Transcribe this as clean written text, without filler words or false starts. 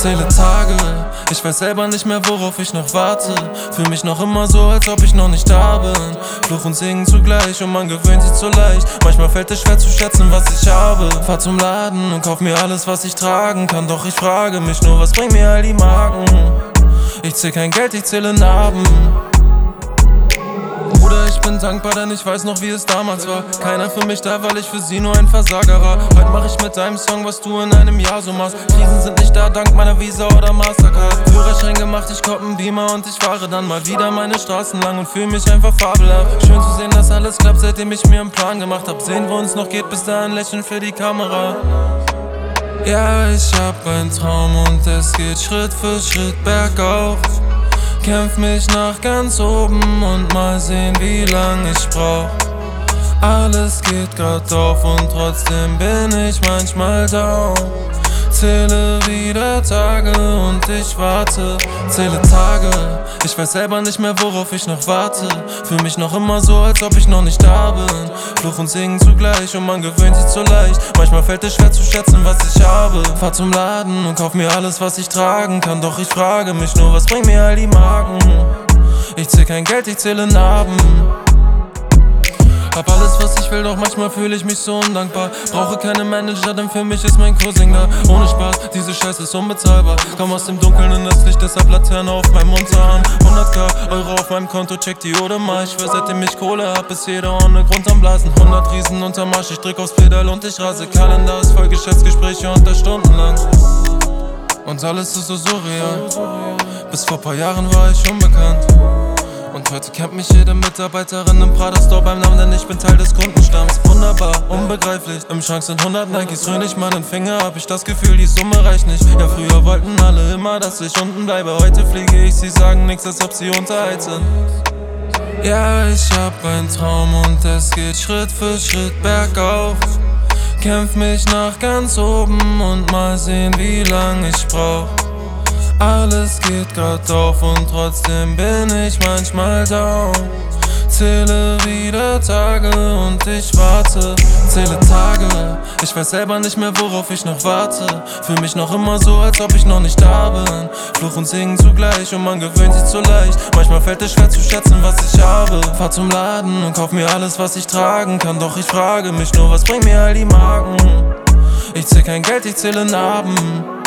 Zähle Tage, ich weiß selber nicht mehr, worauf ich noch warte. Fühl mich noch immer so, als ob ich noch nicht da bin. Fluch und Segen zugleich und man gewöhnt sich so leicht. Manchmal fällt es schwer zu schätzen, was ich habe. Fahr zum Laden und kauf mir alles, was ich tragen kann. Doch ich frage mich nur, was bringt mir all die Marken? Ich zähl kein Geld, ich zähle Narben. Bruder, ich bin dankbar, denn ich weiß noch, wie es damals war. Keiner für mich da, weil ich für sie nur ein Versager war. Heute mach ich mit deinem Song, was du in einem Jahr so machst. Krisen sind nicht da, dank meiner Visa oder Mastercard. Führerschein gemacht, ich kauf 'n Beamer und ich fahre dann mal wieder meine Straßen lang und fühl mich einfach fabelhaft. Schön zu sehen, dass alles klappt, seitdem ich mir einen Plan gemacht hab. Sehen, wo uns noch geht, bis dahin lächeln für die Kamera. Ja, ich hab einen Traum und es geht Schritt für Schritt bergauf. Kämpf mich nach ganz oben und mal sehen, wie lang ich brauch. Alles geht grad auf und trotzdem bin ich manchmal down. Zähle wieder Tage und ich warte. Zähle Tage, ich weiß selber nicht mehr, worauf ich noch warte. Fühl mich noch immer so, als ob ich noch nicht da bin. Fluch und Segen zugleich und man gewöhnt sich so leicht. Manchmal fällt es schwer zu schätzen, was ich habe. Fahr zum Laden und kauf mir alles, was ich tragen kann. Doch ich frage mich nur, was bringt mir all die Marken? Ich zähl kein Geld, ich zähle Narben. Hab alles, was ich will, doch manchmal fühle ich mich so undankbar. Brauche keine Manager, denn für mich ist mein Cousin da. Ohne Spaß, diese Scheiße ist unbezahlbar. Komm aus dem Dunkeln in das Licht, deshalb Laterne auf meinem Unterarm. 100k Euro auf meinem Konto, check die Ode mal. Ich schwör, seitdem ich Kohle hab, ist jeder ohne Grund am Blasen. 100 Riesen unterm Marsch, ich drück aufs Pedal und ich rase. Kalender ist voll Geschäftsgespräche und das stundenlang. Und alles ist so surreal. Bis vor paar Jahren war ich unbekannt. Und heute kennt mich jede Mitarbeiterin im Prada Store beim Namen, denn ich bin Teil des Kundenstamms. Wunderbar, unbegreiflich, im Schrank sind 100 Nikes. Rühr nicht meinen Finger, hab ich das Gefühl, die Summe reicht nicht. Ja, früher wollten alle immer, dass ich unten bleibe. Heute fliege ich, sie sagen nix, als ob sie unterhalt sind. Ja, ich hab einen Traum und es geht Schritt für Schritt bergauf. Kämpf mich nach ganz oben und mal sehen, wie lang ich brauch. Alles geht grad auf und trotzdem bin ich manchmal down. Zähle wieder Tage und ich warte. Zähle Tage, ich weiß selber nicht mehr, worauf ich noch warte. Fühl mich noch immer so, als ob ich noch nicht da bin. Fluch und Segen zugleich und man gewöhnt sich so leicht. Manchmal fällt es schwer zu schätzen, was ich habe. Fahr zum Laden und kauf mir alles, was ich tragen kann. Doch ich frage mich nur, was bringt mir all die Marken? Ich zähl kein Geld, ich zähle Narben.